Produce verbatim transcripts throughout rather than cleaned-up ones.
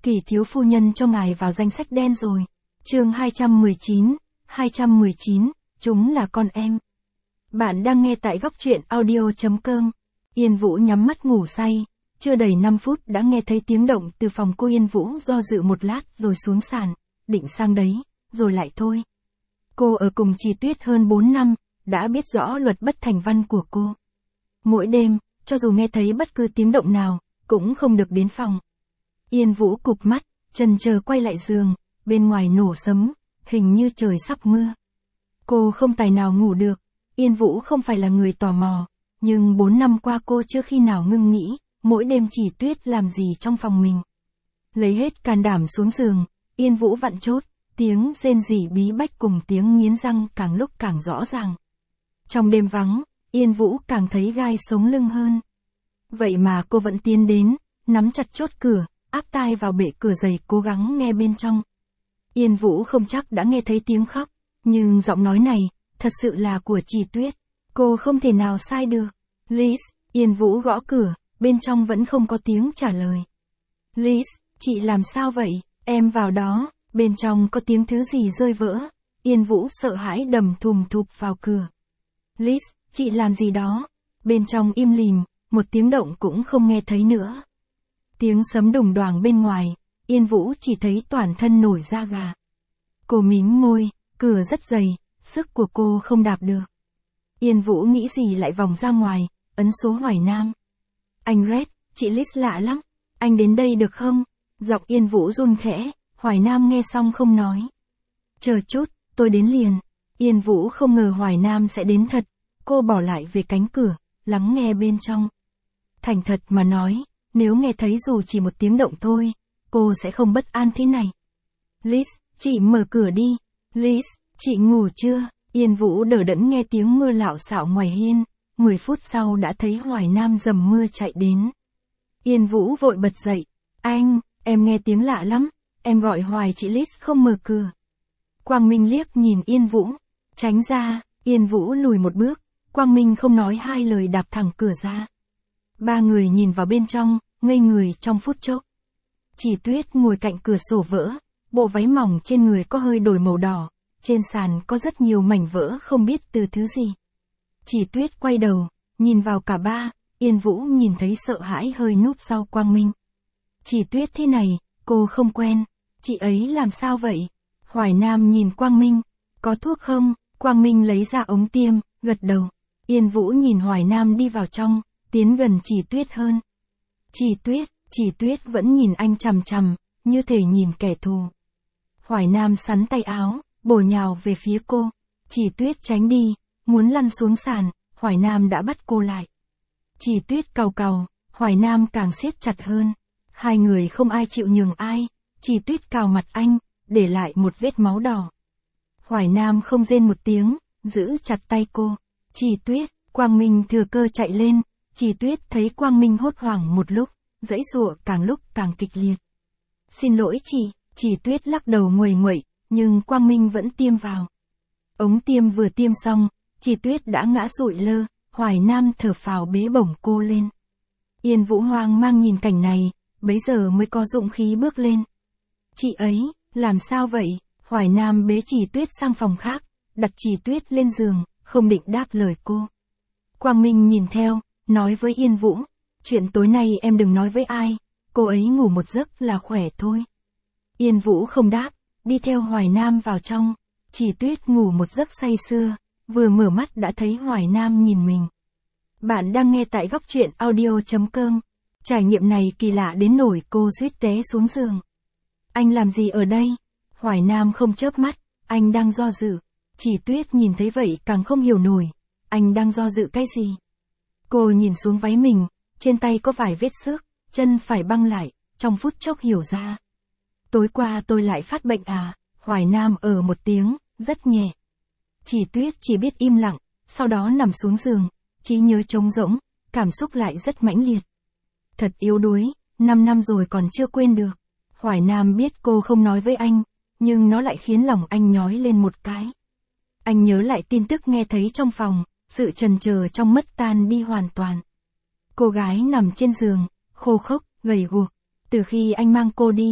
Kỳ thiếu phu nhân cho ngài vào danh sách đen rồi. Chương hai trăm mười chín, hai trăm mười chín, chúng là con em. Bạn đang nghe tại góc truyện audio chấm com. Yên Vũ nhắm mắt ngủ say, chưa đầy năm phút đã nghe thấy tiếng động từ phòng cô. Yên Vũ do dự một lát rồi xuống sàn, định sang đấy, rồi lại thôi. Cô ở cùng Trì Tuyết hơn bốn năm, đã biết rõ luật bất thành văn của cô. Mỗi đêm, cho dù nghe thấy bất cứ tiếng động nào, cũng không được đến phòng. Yên Vũ cụp mắt, chần chờ quay lại giường, bên ngoài nổ sấm, hình như trời sắp mưa. Cô không tài nào ngủ được. Yên Vũ không phải là người tò mò, nhưng bốn năm qua cô chưa khi nào ngưng nghĩ, mỗi đêm Trì Tuyết làm gì trong phòng mình. Lấy hết can đảm xuống giường, Yên Vũ vặn chốt, tiếng rên rỉ bí bách cùng tiếng nghiến răng càng lúc càng rõ ràng. Trong đêm vắng, Yên Vũ càng thấy gai sống lưng hơn. Vậy mà cô vẫn tiến đến, nắm chặt chốt cửa, áp tai vào bệ cửa dày cố gắng nghe bên trong. Yên Vũ không chắc đã nghe thấy tiếng khóc, nhưng giọng nói này, thật sự là của Trì Tuyết. Cô không thể nào sai được. Liz, Yên Vũ gõ cửa, bên trong vẫn không có tiếng trả lời. Liz, chị làm sao vậy? Em vào đó, bên trong có tiếng thứ gì rơi vỡ. Yên Vũ sợ hãi đầm thùm thụp vào cửa. Liz, chị làm gì đó? Bên trong im lìm, một tiếng động cũng không nghe thấy nữa. Tiếng sấm đùng đoàng bên ngoài, Yên Vũ chỉ thấy toàn thân nổi da gà. Cô mím môi, cửa rất dày, sức của cô không đạp được. Yên Vũ nghĩ gì lại vòng ra ngoài, ấn số Hoài Nam. Anh Red, chị Liz lạ lắm, anh đến đây được không? Giọng Yên Vũ run khẽ, Hoài Nam nghe xong không nói. Chờ chút, tôi đến liền. Yên Vũ không ngờ Hoài Nam sẽ đến thật, cô bỏ lại về cánh cửa, lắng nghe bên trong. Thành thật mà nói, nếu nghe thấy dù chỉ một tiếng động thôi, cô sẽ không bất an thế này. Liz, chị mở cửa đi. Liz, chị ngủ chưa? Yên Vũ đờ đẫn nghe tiếng mưa lạo xạo ngoài hiên, mười phút sau đã thấy Hoài Nam dầm mưa chạy đến. Yên Vũ vội bật dậy. Anh, em nghe tiếng lạ lắm, em gọi hoài chị Liz không mở cửa. Quang Minh liếc nhìn Yên Vũ, tránh ra. Yên Vũ lùi một bước, Quang Minh không nói hai lời đạp thẳng cửa ra. Ba người nhìn vào bên trong, ngây người trong phút chốc. Trì Tuyết ngồi cạnh cửa sổ vỡ, bộ váy mỏng trên người có hơi đổi màu đỏ, trên sàn có rất nhiều mảnh vỡ không biết từ thứ gì. Trì Tuyết quay đầu, nhìn vào cả ba, Yên Vũ nhìn thấy sợ hãi hơi núp sau Quang Minh. Trì Tuyết thế này, cô không quen, chị ấy làm sao vậy? Hoài Nam nhìn Quang Minh, có thuốc không? Quang Minh lấy ra ống tiêm, gật đầu. Yên Vũ nhìn Hoài Nam đi vào trong, tiến gần Trì Tuyết hơn. Trì Tuyết, Trì Tuyết vẫn nhìn anh chằm chằm, như thể nhìn kẻ thù. Hoài Nam sắn tay áo, bổ nhào về phía cô. Trì Tuyết tránh đi, muốn lăn xuống sàn, Hoài Nam đã bắt cô lại. Trì Tuyết cau cau, Hoài Nam càng siết chặt hơn. Hai người không ai chịu nhường ai, Trì Tuyết cào mặt anh, để lại một vết máu đỏ. Hoài Nam không rên một tiếng, giữ chặt tay cô. Trì Tuyết, Quang Minh thừa cơ chạy lên, Trì Tuyết thấy Quang Minh hốt hoảng một lúc, giãy giụa càng lúc càng kịch liệt. Xin lỗi chị, Trì Tuyết lắc đầu nguầy nguậy, nhưng Quang Minh vẫn tiêm vào. Ống tiêm vừa tiêm xong, Trì Tuyết đã ngã sụi lơ, Hoài Nam thở phào bế bổng cô lên. Yên Vũ hoang mang nhìn cảnh này, bấy giờ mới có dũng khí bước lên. Chị ấy, làm sao vậy? Hoài Nam bế Trì Tuyết sang phòng khác, đặt Trì Tuyết lên giường, không định đáp lời cô. Quang Minh nhìn theo, nói với Yên Vũ, chuyện tối nay em đừng nói với ai, cô ấy ngủ một giấc là khỏe thôi. Yên Vũ không đáp, đi theo Hoài Nam vào trong. Trì Tuyết ngủ một giấc say sưa, vừa mở mắt đã thấy Hoài Nam nhìn mình. Bạn đang nghe tại góc truyện audio chấm com. Trải nghiệm này kỳ lạ đến nỗi cô suýt té xuống giường. Anh làm gì ở đây? Hoài Nam không chớp mắt, anh đang do dự. Trì Tuyết nhìn thấy vậy càng không hiểu nổi, anh đang do dự cái gì? Cô nhìn xuống váy mình, trên tay có vài vết xước, chân phải băng lại, trong phút chốc hiểu ra. Tối qua tôi lại phát bệnh à? Hoài Nam ở một tiếng, rất nhẹ. Trì Tuyết chỉ biết im lặng, sau đó nằm xuống giường, trí nhớ trống rỗng, cảm xúc lại rất mãnh liệt. Thật yếu đuối, năm năm rồi còn chưa quên được. Hoài Nam biết cô không nói với anh, nhưng nó lại khiến lòng anh nhói lên một cái. Anh nhớ lại tin tức nghe thấy trong phòng, sự chần chờ trong mất tan đi hoàn toàn. Cô gái nằm trên giường, khô khốc, gầy guộc. Từ khi anh mang cô đi,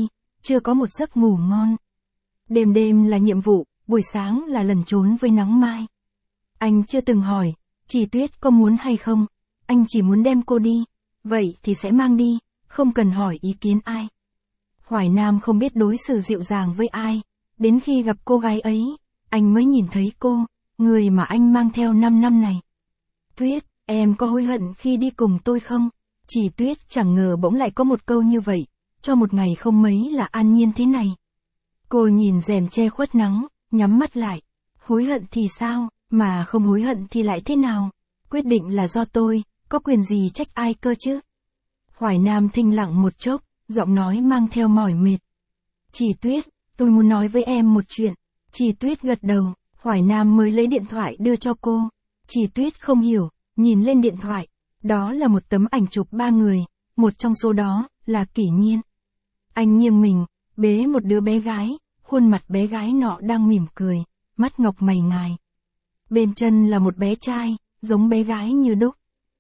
chưa có một giấc ngủ ngon. Đêm đêm là nhiệm vụ, buổi sáng là lần trốn với nắng mai. Anh chưa từng hỏi, Chỉ Tuyết có muốn hay không, anh chỉ muốn đem cô đi, vậy thì sẽ mang đi, không cần hỏi ý kiến ai. Hoài Nam không biết đối xử dịu dàng với ai, đến khi gặp cô gái ấy, anh mới nhìn thấy cô, người mà anh mang theo năm năm này. Tuyết, em có hối hận khi đi cùng tôi không? Chỉ Tuyết chẳng ngờ bỗng lại có một câu như vậy, cho một ngày không mấy là an nhiên thế này. Cô nhìn rèm che khuất nắng, nhắm mắt lại. Hối hận thì sao, mà không hối hận thì lại thế nào? Quyết định là do tôi, có quyền gì trách ai cơ chứ? Hoài Nam thinh lặng một chốc, giọng nói mang theo mỏi mệt. Chỉ Tuyết, tôi muốn nói với em một chuyện. Chỉ Tuyết gật đầu, Hoài Nam mới lấy điện thoại đưa cho cô. Chỉ Tuyết không hiểu, nhìn lên điện thoại. Đó là một tấm ảnh chụp ba người, một trong số đó là Kỷ Nhiên. Anh nghiêng mình, bế một đứa bé gái, khuôn mặt bé gái nọ đang mỉm cười, mắt ngọc mày ngài. Bên chân là một bé trai, giống bé gái như đúc.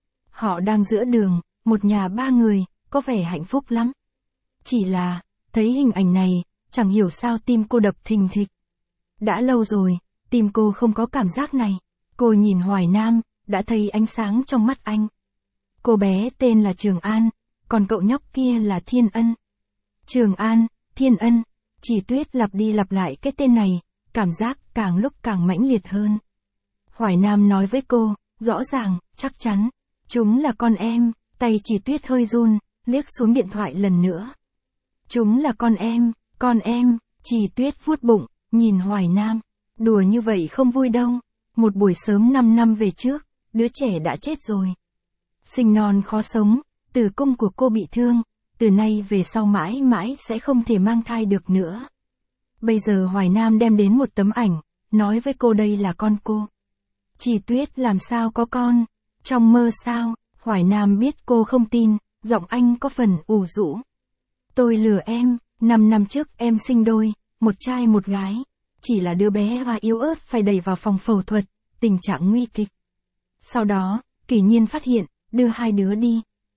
Họ đang giữa đường, một nhà ba người, có vẻ hạnh phúc lắm. Chỉ là, thấy hình ảnh này, chẳng hiểu sao tim cô đập thình thịch. Đã lâu rồi, tim cô không có cảm giác này. Cô nhìn Hoài Nam, đã thấy ánh sáng trong mắt anh. Cô bé tên là Trường An, còn cậu nhóc kia là Thiên Ân. Trường An, Thiên Ân, Chỉ Tuyết lặp đi lặp lại cái tên này, cảm giác càng lúc càng mãnh liệt hơn. Hoài Nam nói với cô, rõ ràng, chắc chắn, chúng là con em, tay Chỉ Tuyết hơi run, liếc xuống điện thoại lần nữa. Chúng là con em, con em, Chỉ Tuyết vuốt bụng, nhìn Hoài Nam, đùa như vậy không vui đâu, một buổi sớm năm năm về trước, đứa trẻ đã chết rồi. Sinh non khó sống, tử cung của cô bị thương, từ nay về sau mãi mãi sẽ không thể mang thai được nữa. Bây giờ Hoài Nam đem đến một tấm ảnh, nói với cô đây là con cô. Chỉ Tuyết làm sao có con, trong mơ sao? Hoài Nam biết cô không tin, giọng anh có phần ủ rũ. Tôi lừa em, năm năm trước em sinh đôi, một trai một gái, chỉ là đứa bé hoa yếu ớt phải đẩy vào phòng phẫu thuật, tình trạng nguy kịch. Sau đó, Kỷ Nhiên phát hiện, đưa hai đứa đi.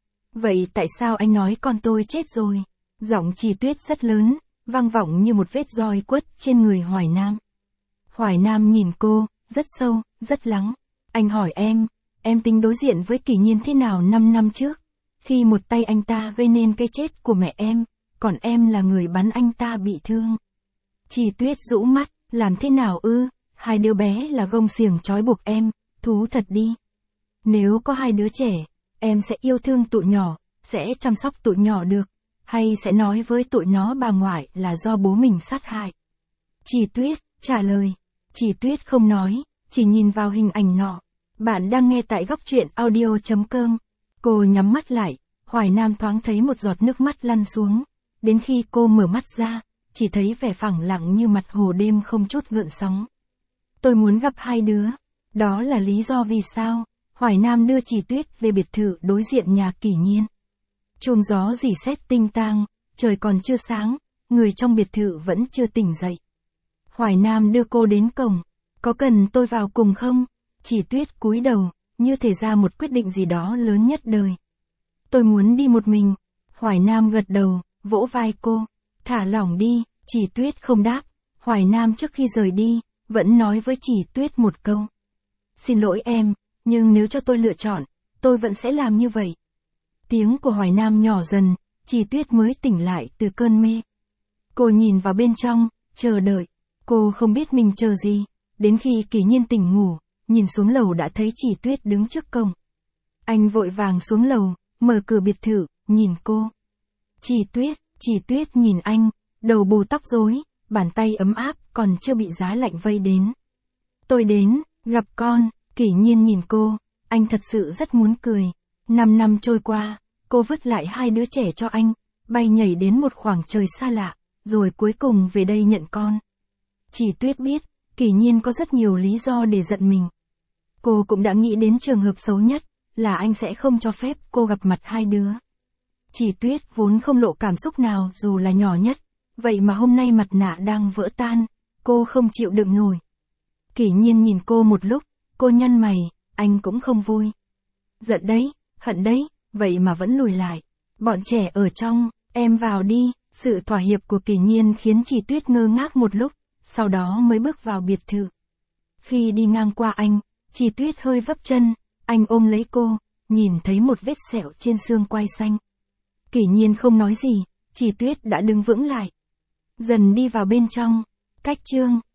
Vậy tại sao anh nói con tôi chết rồi? Giọng Chỉ Tuyết rất lớn, vang vọng như một vết roi quất trên người Hoài Nam. Hoài Nam nhìn cô, rất sâu, rất lắng. Anh hỏi em, em tính đối diện với Kỷ Nhiên thế nào năm năm trước? Khi một tay anh ta gây nên cái chết của mẹ em, còn em là người bắn anh ta bị thương. Chỉ Tuyết rũ mắt, làm thế nào ư? Hai đứa bé là gông xiềng trói buộc em, thú thật đi. Nếu có hai đứa trẻ, em sẽ yêu thương tụi nhỏ, sẽ chăm sóc tụi nhỏ được, hay sẽ nói với tụi nó bà ngoại là do bố mình sát hại? Chỉ Tuyết trả lời. Chỉ Tuyết không nói, chỉ nhìn vào hình ảnh nọ. Bạn đang nghe tại góc truyện audio chấm com. Cô nhắm mắt lại, Hoài Nam thoáng thấy một giọt nước mắt lăn xuống. Đến khi cô mở mắt ra, chỉ thấy vẻ phẳng lặng như mặt hồ đêm không chút gợn sóng. Tôi muốn gặp hai đứa. Đó là lý do vì sao Hoài Nam đưa Chỉ Tuyết về biệt thự đối diện nhà Kỷ Nhiên. Chuông gió rỉ sét tinh tang, trời còn chưa sáng, người trong biệt thự vẫn chưa tỉnh dậy. Hoài Nam đưa cô đến cổng. Có cần tôi vào cùng không? Chỉ Tuyết cúi đầu, như thể ra một quyết định gì đó lớn nhất đời. Tôi muốn đi một mình. Hoài Nam gật đầu, vỗ vai cô. Thả lỏng đi. Chỉ Tuyết không đáp. Hoài Nam trước khi rời đi, vẫn nói với Chỉ Tuyết một câu. Xin lỗi em, nhưng nếu cho tôi lựa chọn, tôi vẫn sẽ làm như vậy. Tiếng của Hoài Nam nhỏ dần, Chỉ Tuyết mới tỉnh lại từ cơn mê. Cô nhìn vào bên trong, chờ đợi. Cô không biết mình chờ gì, đến khi Kỷ Nhiên tỉnh ngủ, nhìn xuống lầu đã thấy Chỉ Tuyết đứng trước cổng. Anh vội vàng xuống lầu, mở cửa biệt thự, nhìn cô. Chỉ Tuyết, Chỉ Tuyết nhìn anh, đầu bù tóc rối, bàn tay ấm áp còn chưa bị giá lạnh vây đến. Tôi đến, gặp con. Kỷ Nhiên nhìn cô, anh thật sự rất muốn cười. Năm năm trôi qua, cô vứt lại hai đứa trẻ cho anh, bay nhảy đến một khoảng trời xa lạ, rồi cuối cùng về đây nhận con. Chỉ Tuyết biết, Kỷ Nhiên có rất nhiều lý do để giận mình. Cô cũng đã nghĩ đến trường hợp xấu nhất, là anh sẽ không cho phép cô gặp mặt hai đứa. Chỉ Tuyết vốn không lộ cảm xúc nào dù là nhỏ nhất, vậy mà hôm nay mặt nạ đang vỡ tan, cô không chịu đựng nổi. Kỷ Nhiên nhìn cô một lúc, cô nhăn mày, anh cũng không vui. Giận đấy, hận đấy, vậy mà vẫn lùi lại. Bọn trẻ ở trong, em vào đi. Sự thỏa hiệp của Kỷ Nhiên khiến chị Tuyết ngơ ngác một lúc, sau đó mới bước vào biệt thự. Khi đi ngang qua anh, chị Tuyết hơi vấp chân, anh ôm lấy cô, nhìn thấy một vết sẹo trên xương quai xanh. Kỷ Nhiên không nói gì, chị Tuyết đã đứng vững lại. Dần đi vào bên trong, cách chương.